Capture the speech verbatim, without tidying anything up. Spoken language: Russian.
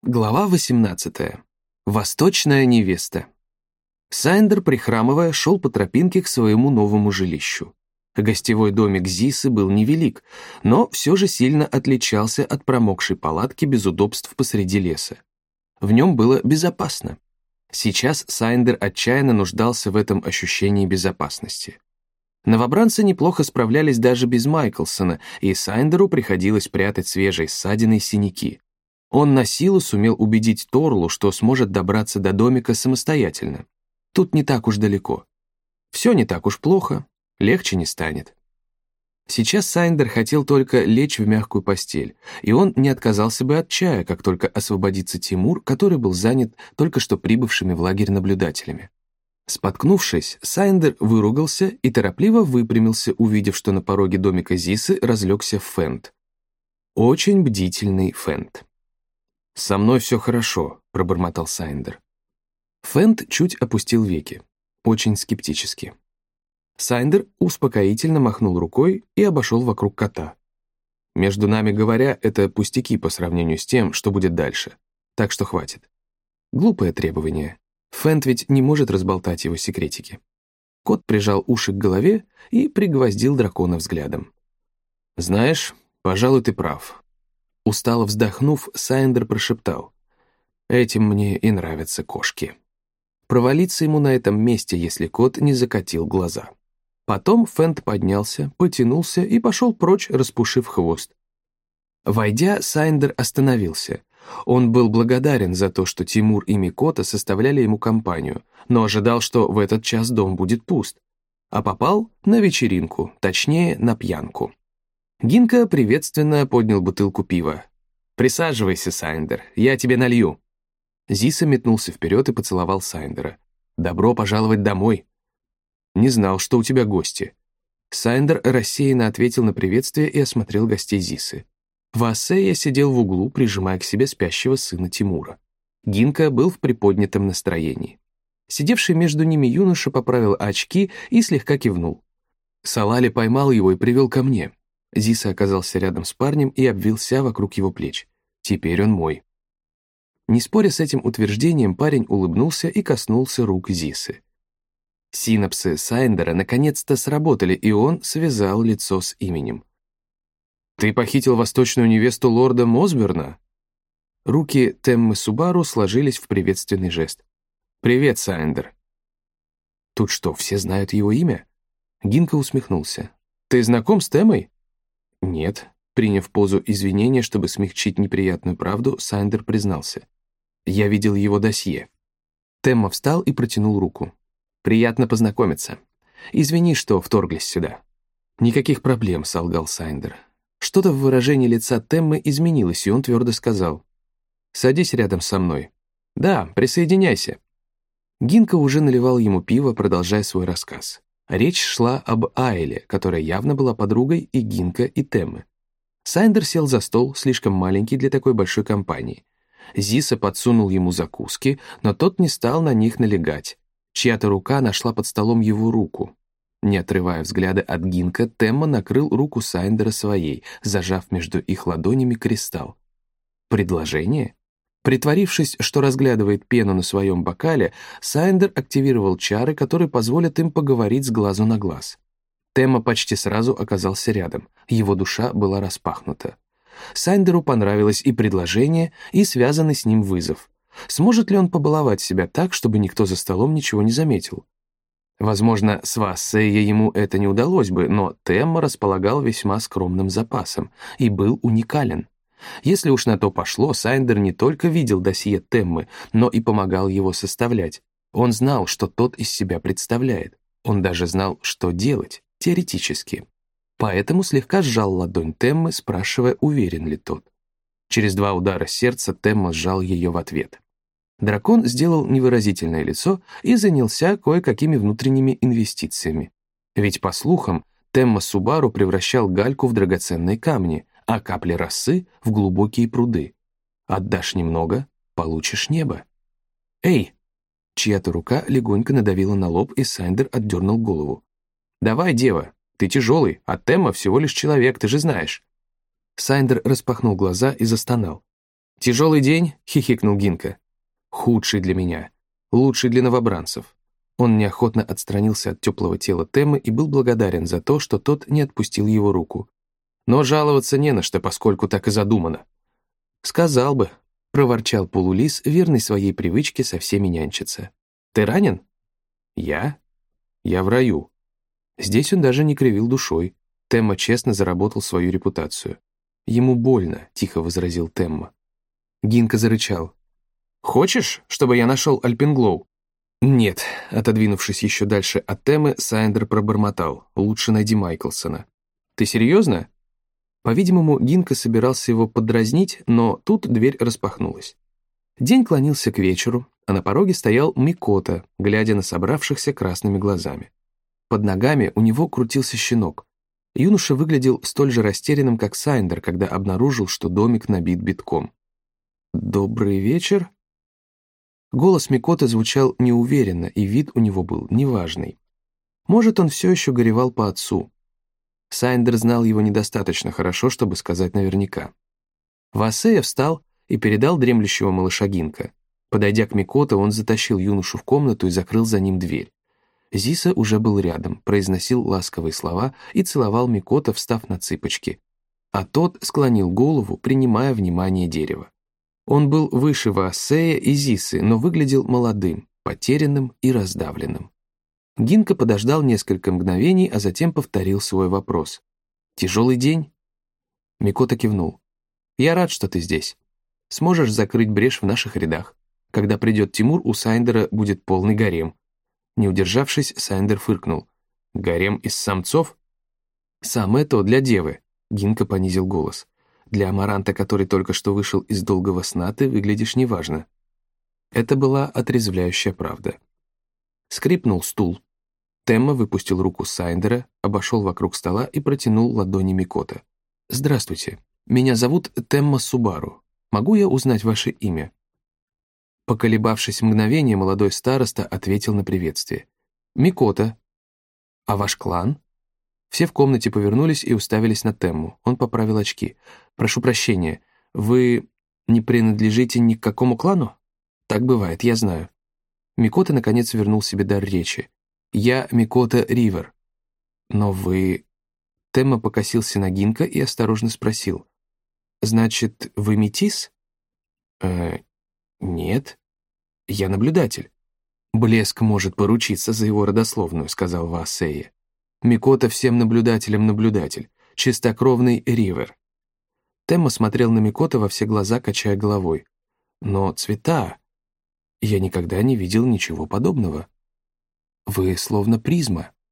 Глава восемнадцатая. Восточная невеста. Сайндер, прихрамывая, шел по тропинке к своему новому жилищу. Гостевой домик Зисы был невелик, но все же сильно отличался от промокшей палатки без удобств посреди леса. В нем было безопасно. Сейчас Сайндер отчаянно нуждался в этом ощущении безопасности. Новобранцы неплохо справлялись даже без Майклсона, и Сайндеру приходилось прятать свежие ссадины и синяки. Он на силу сумел убедить Торлу, что сможет добраться до домика самостоятельно. Тут не так уж далеко. Все не так уж плохо, легче не станет. Сейчас Сайндер хотел только лечь в мягкую постель, и он не отказался бы от чая, как только освободится Тимур, который был занят только что прибывшими в лагерь наблюдателями. Споткнувшись, Сайндер выругался и торопливо выпрямился, увидев, что на пороге домика Зисы разлегся Фент. Очень бдительный Фент. «Со мной все хорошо», — пробормотал Сайндер. Фент чуть опустил веки, очень скептически. Сайндер успокоительно махнул рукой и обошел вокруг кота. «Между нами говоря, это пустяки по сравнению с тем, что будет дальше. Так что хватит». Глупое требование. Фент ведь не может разболтать его секретики. Кот прижал уши к голове и пригвоздил дракона взглядом. «Знаешь, пожалуй, ты прав». Устало вздохнув, Сайндер прошептал: «Этим мне и нравятся кошки». Провалиться ему на этом месте, если кот не закатил глаза. Потом Фент поднялся, потянулся и пошел прочь, распушив хвост. Войдя, Сайндер остановился. Он был благодарен за то, что Тимур и Микота составляли ему компанию, но ожидал, что в этот час дом будет пуст. А попал на вечеринку, точнее, на пьянку. Гинка приветственно поднял бутылку пива. «Присаживайся, Сайндер, я тебе налью». Зиса метнулся вперед и поцеловал Сайндера. «Добро пожаловать домой». «Не знал, что у тебя гости». Сайндер рассеянно ответил на приветствие и осмотрел гостей Зисы. Вассея сидел в углу, прижимая к себе спящего сына Тимура. Гинка был в приподнятом настроении. Сидевший между ними юноша поправил очки и слегка кивнул. Салали поймал его и привел ко мне. Зиса оказался рядом с парнем и обвился вокруг его плеч. «Теперь он мой». Не споря с этим утверждением, парень улыбнулся и коснулся рук Зисы. Синапсы Сайндера наконец-то сработали, и он связал лицо с именем. «Ты похитил восточную невесту лорда Мосберна?» Руки Теммы Субару сложились в приветственный жест. «Привет, Сайндер». «Тут что, все знают его имя?» Гинка усмехнулся. «Ты знаком с Теммой?» «Нет», — приняв позу извинения, чтобы смягчить неприятную правду, Сайндер признался. «Я видел его досье». Темма встал и протянул руку. «Приятно познакомиться. Извини, что вторглись сюда». «Никаких проблем», — солгал Сайндер. Что-то в выражении лица Теммы изменилось, и он твердо сказал: «Садись рядом со мной». «Да, присоединяйся». Гинка уже наливал ему пиво, продолжая свой рассказ. Речь шла об Айле, которая явно была подругой и Гинка, и Теммы. Сайндер сел за стол, слишком маленький для такой большой компании. Зиса подсунул ему закуски, но тот не стал на них налегать. Чья-то рука нашла под столом его руку. Не отрывая взгляда от Гинка, Темма накрыл руку Сайндера своей, зажав между их ладонями кристалл. Предложение? Притворившись, что разглядывает пену на своем бокале, Сайндер активировал чары, которые позволят им поговорить с глазу на глаз. Темма почти сразу оказался рядом, его душа была распахнута. Сайндеру понравилось и предложение, и связанный с ним вызов. Сможет ли он побаловать себя так, чтобы никто за столом ничего не заметил? Возможно, с Вассеей ему это не удалось бы, но Темма располагал весьма скромным запасом и был уникален. Если уж на то пошло, Сайндер не только видел досье Теммы, но и помогал его составлять. Он знал, что тот из себя представляет. Он даже знал, что делать, теоретически. Поэтому слегка сжал ладонь Теммы, спрашивая, уверен ли тот. Через два удара сердца Темма сжал ее в ответ. Дракон сделал невыразительное лицо и занялся кое-какими внутренними инвестициями. Ведь, по слухам, Темма Субару превращал гальку в драгоценные камни, а капли росы — в глубокие пруды. Отдашь немного — получишь небо. «Эй!» Чья-то рука легонько надавила на лоб, и Сайндер отдернул голову. «Давай, дева, ты тяжелый, а Темма всего лишь человек, ты же знаешь». Сайндер распахнул глаза и застонал. «Тяжелый день?» — хихикнул Гинка. «Худший для меня. Лучший для новобранцев». Он неохотно отстранился от теплого тела Теммы и был благодарен за то, что тот не отпустил его руку. Но жаловаться не на что, поскольку так и задумано. «Сказал бы», — проворчал полулис, верный своей привычке со всеми нянчиться. «Ты ранен?» «Я? Я в раю». Здесь он даже не кривил душой. Темма честно заработал свою репутацию. «Ему больно», — тихо возразил Темма. Гинка зарычал. «Хочешь, чтобы я нашел Альпенглоу?» «Нет», — отодвинувшись еще дальше от Теммы, Сайндер пробормотал. «Лучше найди Майклсона». «Ты серьезно?» По-видимому, Гинка собирался его подразнить, но тут дверь распахнулась. День клонился к вечеру, а на пороге стоял Микота, глядя на собравшихся красными глазами. Под ногами у него крутился щенок. Юноша выглядел столь же растерянным, как Сайндер, когда обнаружил, что домик набит битком. «Добрый вечер?» Голос Микоты звучал неуверенно, и вид у него был неважный. Может, он все еще горевал по отцу. Сайндер знал его недостаточно хорошо, чтобы сказать наверняка. Васея встал и передал дремлющего малыша Гинка. Подойдя к Микото, он затащил юношу в комнату и закрыл за ним дверь. Зиса уже был рядом, произносил ласковые слова и целовал Микото, встав на цыпочки. А тот склонил голову, принимая внимание дерева. Он был выше Вассея и Зисы, но выглядел молодым, потерянным и раздавленным. Гинка подождал несколько мгновений, а затем повторил свой вопрос. «Тяжелый день?» Микото кивнул. «Я рад, что ты здесь. Сможешь закрыть брешь в наших рядах. Когда придет Тимур, у Сайндера будет полный гарем». Не удержавшись, Сайндер фыркнул. «Гарем из самцов?» «Самое то для девы», — Гинка понизил голос. «Для амаранта, который только что вышел из долгого сна, ты выглядишь неважно». Это была отрезвляющая правда. Скрипнул стул. Темма выпустил руку Сайндера, обошел вокруг стола и протянул ладони Микото. «Здравствуйте. Меня зовут Темма Субару. Могу я узнать ваше имя?» Поколебавшись мгновение, молодой староста ответил на приветствие. «Микото. А ваш клан?» Все в комнате повернулись и уставились на Темму. Он поправил очки. «Прошу прощения, вы не принадлежите ни к какому клану?» «Так бывает, я знаю». Микото наконец вернул себе дар речи. «Я Микото Ривер». «Но вы...» Темма покосился на Гинка и осторожно спросил. «Значит, вы метис?» «Э, нет. Я наблюдатель». «Блеск может поручиться за его родословную», — сказал Вассея. «Микото всем наблюдателям наблюдатель, чистокровный Ривер». Темма смотрел на Микото во все глаза, качая головой. «Но цвета... Я никогда не видел ничего подобного». «Вы словно призма»,